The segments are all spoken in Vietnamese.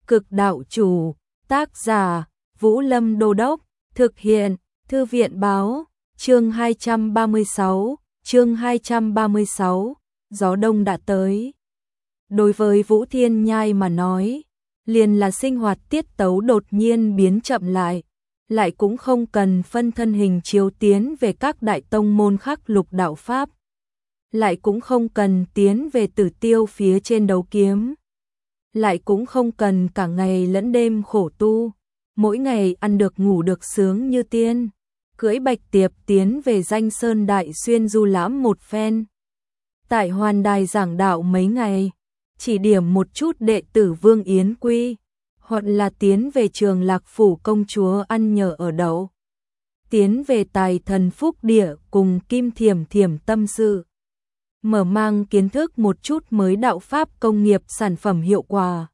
Cực đạo chủ, tác giả, Vũ Lâm Đô Đốc, thực hiện, Thư viện báo, chương 236, gió đông đã tới. Đối với Vũ Thiên Nhai mà nói, liền là sinh hoạt tiết tấu đột nhiên biến chậm lại cũng không cần phân thân hình chiếu tiến về các đại tông môn khắc lục đạo pháp, lại cũng không cần tiến về Tử Tiêu phía trên đấu kiếm, lại cũng không cần cả ngày lẫn đêm khổ tu, mỗi ngày ăn được ngủ được sướng như tiên, cưỡi bạch tiệp tiến về Danh Sơn Đại Xuyên du lãm một phen. Tại Hoàn Đài giảng đạo mấy ngày, chỉ điểm một chút đệ tử Vương Yến Quy, hoặc là tiến về Trường Lạc Phủ công chúa ăn nhờ ở đậu, tiến về Tài Thần Phúc Địa cùng Kim Thiểm Thiểm tâm sự, mở mang kiến thức một chút mới đạo pháp công nghiệp sản phẩm hiệu quả.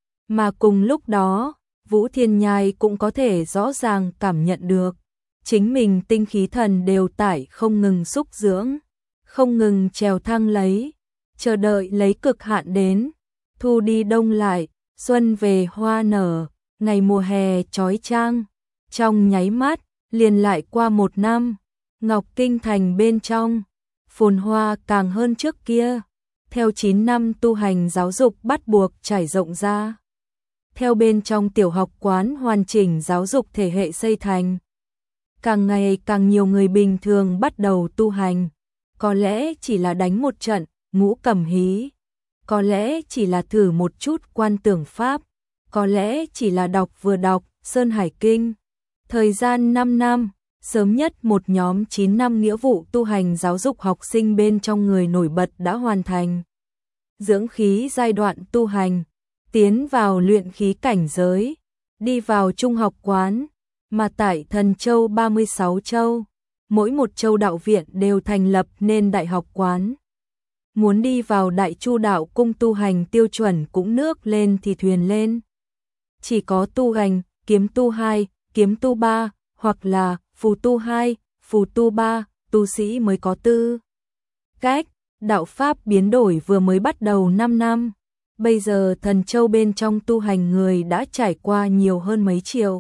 Mà cùng lúc đó, Vũ Thiên Nhai cũng có thể rõ ràng cảm nhận được, chính mình tinh khí thần đều tải không ngừng xúc dưỡng, không ngừng trèo thăng lấy, chờ đợi lấy cực hạn đến, thu đi đông lại, xuân về hoa nở, ngày mùa hè chói chang, trong nháy mắt, liền lại qua một năm, Ngọc Kinh Thành bên trong, phồn hoa càng hơn trước kia, theo 9 năm tu hành giáo dục bắt buộc trải rộng ra. Theo bên trong tiểu học quán hoàn chỉnh giáo dục thể hệ xây thành, càng ngày càng nhiều người bình thường bắt đầu tu hành, có lẽ chỉ là đánh một trận, ngũ cầm hí, có lẽ chỉ là thử một chút quan tưởng pháp, có lẽ chỉ là vừa đọc Sơn Hải Kinh. Thời gian 5 năm, sớm nhất một nhóm 9 năm nghĩa vụ tu hành giáo dục học sinh bên trong người nổi bật đã hoàn thành. Dưỡng khí giai đoạn tu hành, tiến vào luyện khí cảnh giới, đi vào trung học quán, mà tại Thần Châu 36 châu, mỗi một châu đạo viện đều thành lập nên đại học quán. Muốn đi vào Đại Chu đạo cung tu hành tiêu chuẩn cũng nước lên thì thuyền lên. Chỉ có tu hành, kiếm tu 2, kiếm tu 3, hoặc là phù tu 2, phù tu 3, tu sĩ mới có tư cách. Đạo pháp biến đổi vừa mới bắt đầu 5 năm. Bây giờ Thần Châu bên trong tu hành người đã trải qua nhiều hơn mấy triệu.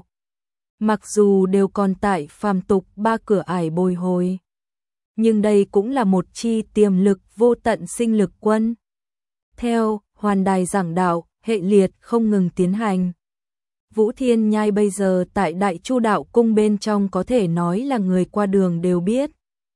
Mặc dù đều còn tại phàm tục 3 cửa ải bồi hồi, nhưng đây cũng là một chi tiềm lực vô tận sinh lực quân. Theo Hoàn Đài giảng đạo, hệ liệt không ngừng tiến hành. Vũ Thiên Nhai bây giờ tại Đại Chu đạo cung bên trong có thể nói là người qua đường đều biết.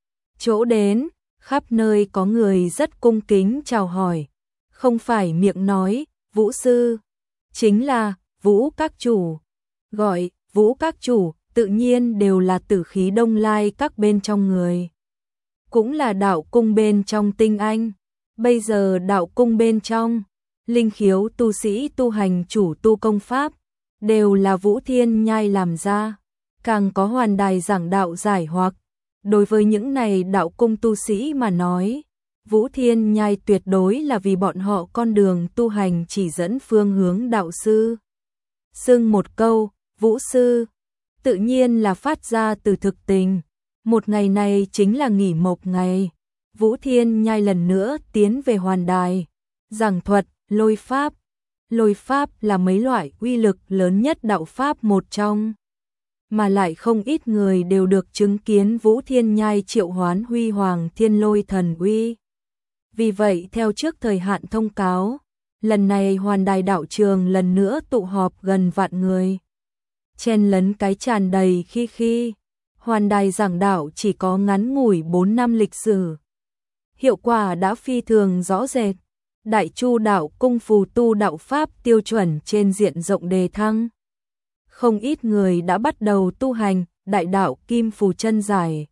Chỗ đến, khắp nơi có người rất cung kính chào hỏi, không phải miệng nói, Vũ sư, chính là Vũ các chủ. Gọi Vũ các chủ, tự nhiên đều là tử khí Đông Lai các bên trong người. Cũng là đạo cung bên trong tinh anh. Bây giờ đạo cung bên trong, linh khiếu tu sĩ tu hành chủ tu công pháp, đều là Vũ Thiên Nhai làm ra. Càng có Hoàn Đài giảng đạo giải hoặc. Đối với những này đạo cung tu sĩ mà nói, Vũ Thiên Nhai tuyệt đối là vì bọn họ con đường tu hành chỉ dẫn phương hướng đạo sư. Xưng một câu, Vũ sư, tự nhiên là phát ra từ thực tình. Một ngày này chính là nghỉ mộc ngày. Vũ Thiên Nhai lần nữa tiến về Hoàn Đài, giảng thuật lôi pháp. Lôi pháp là mấy loại uy lực lớn nhất đạo pháp một trong, mà lại không ít người đều được chứng kiến Vũ Thiên Nhai triệu hoán huy hoàng thiên lôi thần uy. Vì vậy theo trước thời hạn thông cáo, lần này Hoàn Đài đạo trường lần nữa tụ họp gần vạn người. Chen lấn cái tràn đầy khi. Hoàn Đài giảng đạo chỉ có ngắn ngủi 4 năm lịch sử. Hiệu quả đã phi thường rõ rệt. Đại Chu đạo cung phù tu đạo pháp tiêu chuẩn trên diện rộng đề thăng. Không ít người đã bắt đầu tu hành đại đạo kim phù chân giải.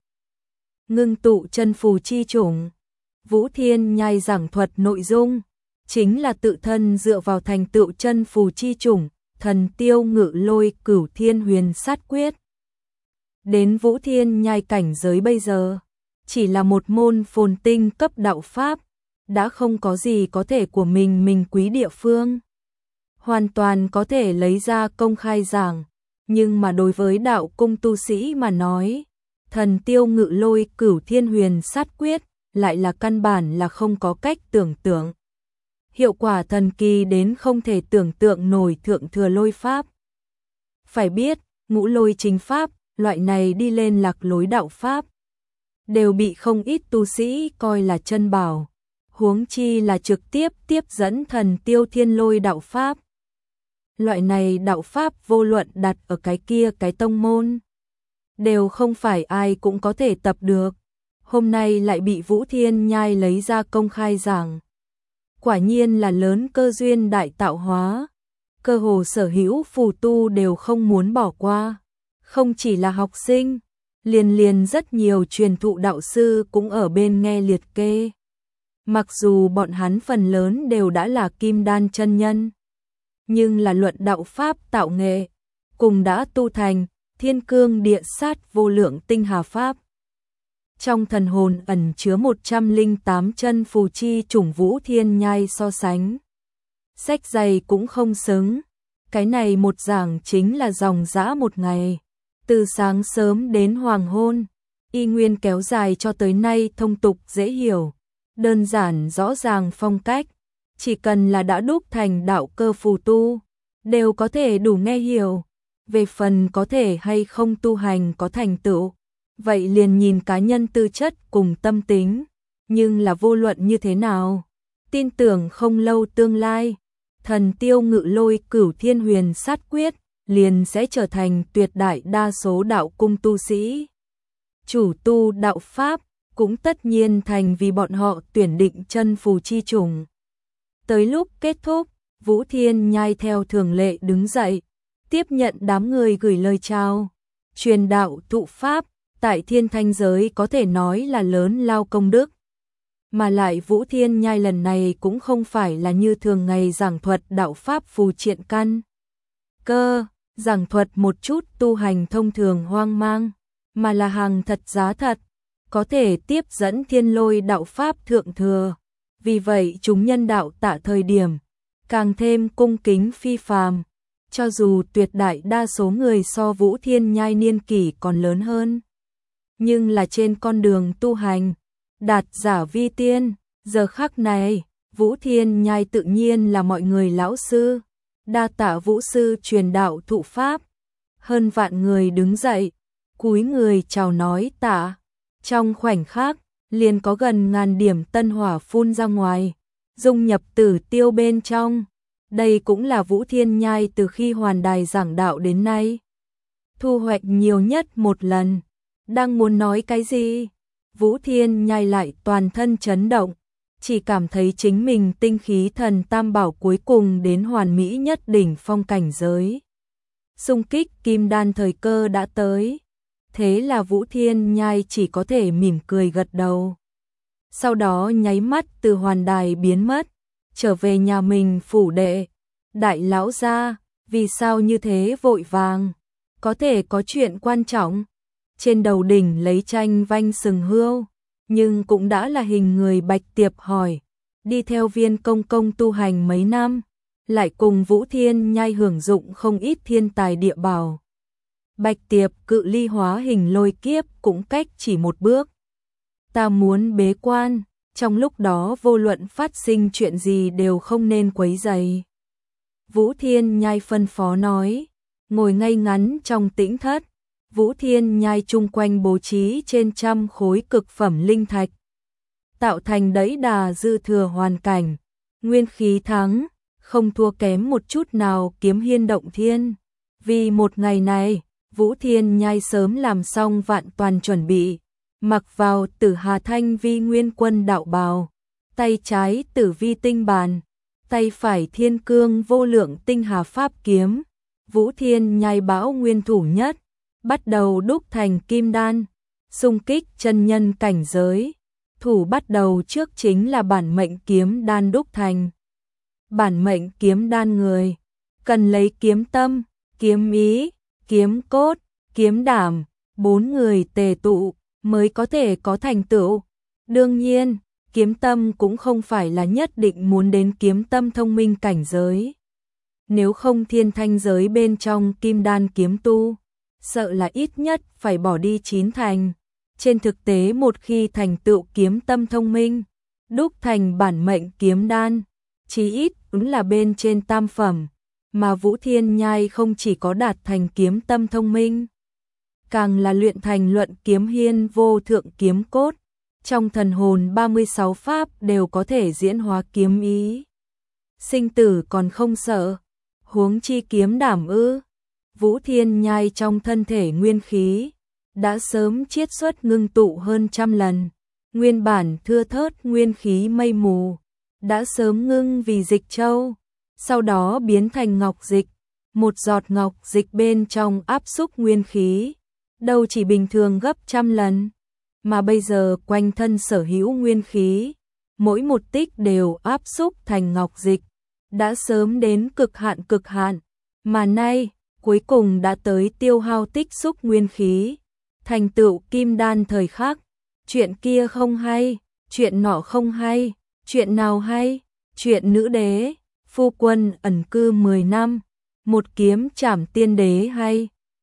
Ngưng tụ chân phù chi chủng. Vũ Thiên Nhai giảng thuật nội dung, chính là tự thân dựa vào thành tựu chân phù chi chủng, thần tiêu ngự lôi cửu thiên huyền sát quyết. Đến Vũ Thiên Nhai cảnh giới bây giờ, chỉ là một môn phồn tinh cấp đạo pháp, đã không có gì có thể của mình quý địa phương. Hoàn toàn có thể lấy ra công khai giảng, nhưng mà đối với đạo cung tu sĩ mà nói, thần tiêu ngự lôi cửu thiên huyền sát quyết, lại là căn bản là không có cách tưởng tượng. hiệu quả thần kỳ đến không thể tưởng tượng nổi thượng thừa lôi pháp. Phải biết, ngũ lôi chính pháp, loại này đi lên lạc lối đạo pháp, đều bị không ít tu sĩ coi là chân bảo, huống chi là trực tiếp tiếp dẫn thần tiêu thiên lôi đạo pháp. Loại này đạo pháp vô luận đặt ở cái kia cái tông môn, đều không phải ai cũng có thể tập được. Hôm nay lại bị Vũ Thiên Nhai lấy ra công khai giảng. Quả nhiên là lớn cơ duyên đại tạo hóa, cơ hồ sở hữu phù tu đều không muốn bỏ qua. Không chỉ là học sinh, liền rất nhiều truyền thụ đạo sư cũng ở bên nghe liệt kê. Mặc dù bọn hắn phần lớn đều đã là kim đan chân nhân, nhưng là luận đạo pháp tạo nghệ, cùng đã tu thành thiên cương địa sát vô lượng tinh hà pháp. Trong thần hồn ẩn chứa 108 chân phù chi chủng Vũ Thiên Nhai so sánh. Sách dày cũng không xứng, cái này một giảng chính là dòng dã một ngày. Từ sáng sớm đến hoàng hôn, y nguyên kéo dài cho tới nay thông tục dễ hiểu, đơn giản rõ ràng phong cách, chỉ cần là đã đúc thành đạo cơ phù tu, đều có thể đủ nghe hiểu. Về phần có thể hay không tu hành có thành tựu, vậy liền nhìn cá nhân tư chất cùng tâm tính, nhưng là vô luận như thế nào, tin tưởng không lâu tương lai, thần tiêu ngự lôi cửu thiên huyền sát quyết, liền sẽ trở thành tuyệt đại đa số đạo cung tu sĩ. Chủ tu đạo pháp, cũng tất nhiên thành vì bọn họ tuyển định chân phù chi chủng. Tới lúc kết thúc, Vũ Thiên Nhai theo thường lệ đứng dậy, tiếp nhận đám người gửi lời chào. Truyền đạo thụ pháp, tại thiên thanh giới có thể nói là lớn lao công đức. Mà lại Vũ Thiên Nhai lần này cũng không phải là như thường ngày giảng thuật đạo pháp phù triện căn cơ, giảng thuật một chút tu hành thông thường hoang mang, mà là hàng thật giá thật, có thể tiếp dẫn thiên lôi đạo pháp thượng thừa. Vì vậy chúng nhân đạo tạ thời điểm, càng thêm cung kính phi phàm, cho dù tuyệt đại đa số người so Vũ Thiên Nhai niên kỷ còn lớn hơn. Nhưng là trên con đường tu hành, đạt giả vi tiên, giờ khắc này, Vũ Thiên Nhai tự nhiên là mọi người lão sư, đa tạ Vũ sư truyền đạo thụ pháp. Hơn vạn người đứng dậy, cúi người chào nói tạ. Trong khoảnh khắc, liền có gần ngàn điểm tân hỏa phun ra ngoài, dung nhập tử tiêu bên trong. Đây cũng là Vũ Thiên Nhai từ khi hoàn đài giảng đạo đến nay thu hoạch nhiều nhất một lần. Đang muốn nói cái gì, Vũ Thiên Nhai lại toàn thân chấn động, chỉ cảm thấy chính mình tinh khí thần tam bảo cuối cùng đến hoàn mỹ nhất đỉnh phong cảnh giới. Xung kích kim đan thời cơ đã tới. Thế là Vũ Thiên Nhai chỉ có thể mỉm cười gật đầu. Sau đó nháy mắt từ hoàn đài biến mất, trở về nhà mình phủ đệ. Đại lão gia, vì sao như thế vội vàng? Có thể có chuyện quan trọng. Trên đầu đỉnh lấy tranh vanh sừng hươu, nhưng cũng đã là hình người Bạch Tiệp hỏi. Đi theo Viên công công tu hành mấy năm, lại cùng Vũ Thiên Nhai hưởng dụng không ít thiên tài địa bảo. Bạch Tiệp cự ly hóa hình lôi kiếp cũng cách chỉ một bước. Ta muốn bế quan, trong lúc đó vô luận phát sinh chuyện gì đều không nên quấy rầy. Vũ Thiên Nhai phân phó nói, ngồi ngay ngắn trong tĩnh thất. Vũ Thiên Nhai chung quanh bố trí trên trăm khối cực phẩm linh thạch, tạo thành đẫy đà dư thừa hoàn cảnh, nguyên khí thắng, không thua kém một chút nào Kiếm Hiên động thiên. Vì một ngày này, Vũ Thiên Nhai sớm làm xong vạn toàn chuẩn bị, mặc vào Tử Hà Thanh Vi Nguyên Quân đạo bào, tay trái Tử Vi tinh bàn, tay phải Thiên Cương vô lượng tinh hà pháp kiếm. Vũ Thiên Nhai bão nguyên thủ nhất, bắt đầu đúc thành kim đan, xung kích chân nhân cảnh giới. Thủ bắt đầu trước chính là bản mệnh kiếm đan đúc thành. Bản mệnh kiếm đan người cần lấy kiếm tâm, kiếm ý, kiếm cốt, kiếm đảm, 4 người tề tụ mới có thể có thành tựu. Đương nhiên, kiếm tâm cũng không phải là nhất định muốn đến kiếm tâm thông minh cảnh giới. Nếu không thiên thanh giới bên trong kim đan kiếm tu, sợ là ít nhất phải bỏ đi 9 thành. Trên thực tế một khi thành tựu kiếm tâm thông minh, đúc thành bản mệnh kiếm đan, chí ít cũng là bên trên tam phẩm, mà Vũ Thiên Nhai không chỉ có đạt thành kiếm tâm thông minh, càng là luyện thành luận kiếm hiên vô thượng kiếm cốt, trong thần hồn 36 pháp đều có thể diễn hóa kiếm ý. Sinh tử còn không sợ, huống chi kiếm đảm ư? Vũ Thiên Nhai trong thân thể nguyên khí đã sớm chiết xuất ngưng tụ hơn trăm lần, nguyên bản thưa thớt nguyên khí mây mù đã sớm ngưng vì dịch châu, sau đó biến thành ngọc dịch, một giọt ngọc dịch bên trong áp xúc nguyên khí, đâu chỉ bình thường gấp trăm lần, mà bây giờ quanh thân sở hữu nguyên khí, mỗi một tích đều áp xúc thành ngọc dịch, đã sớm đến cực hạn, mà nay cuối cùng đã tới tiêu hao tích xúc nguyên khí, thành tựu kim đan thời khắc. Chuyện kia không hay, chuyện nọ không hay, chuyện nào hay? Chuyện nữ đế, phu quân ẩn cư 10 năm, một kiếm trảm tiên đế hay.